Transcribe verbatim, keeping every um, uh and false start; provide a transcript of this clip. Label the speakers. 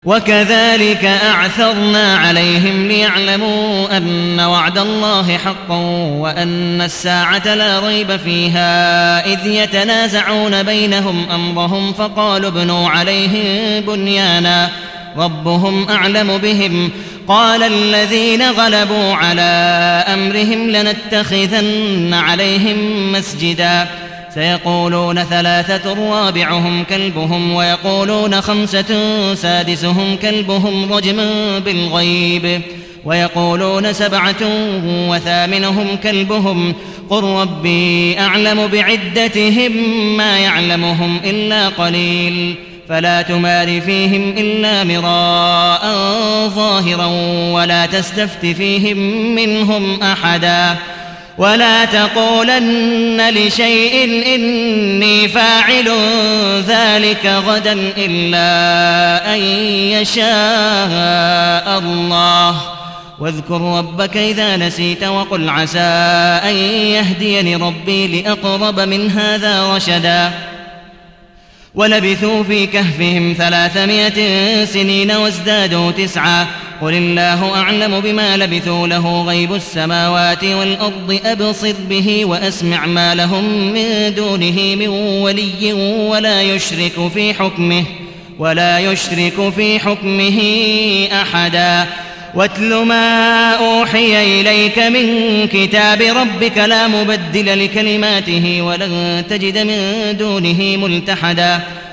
Speaker 1: وكذلك أعثرنا عليهم ليعلموا أن وعد الله حق وأن الساعة لا ريب فيها إذ يتنازعون بينهم أمرهم فقالوا ابنوا عليهم بنيانا ربهم أعلم بهم قال الذين غلبوا على أمرهم لنتخذن عليهم مسجدا سيقولون ثلاثة رابعهم كلبهم ويقولون خمسة سادسهم كلبهم رجما بالغيب ويقولون سبعة وثامنهم كلبهم قل ربي أعلم بعدتهم ما يعلمهم إلا قليل فلا تمار فيهم إلا مراء ظاهرا ولا تستفت فيهم منهم أحدا ولا تقولن لشيء إني فاعل ذلك غدا إلا أن يشاء الله واذكر ربك إذا نسيت وقل عسى أن يهديني ربي لأقرب من هذا رشدا ولبثوا في كهفهم ثلاثمائة سنين وازدادوا تسعا قل الله أعلم بما لبثوا له غيب السماوات والأرض أبصر به وأسمع ما لهم من دونه من ولي ولا يشرك في حكمه ولا يشرك في حكمه أحدا واتل ما أوحي إليك من كتاب ربك لا مبدل لكلماته ولن تجد من دونه ملتحدا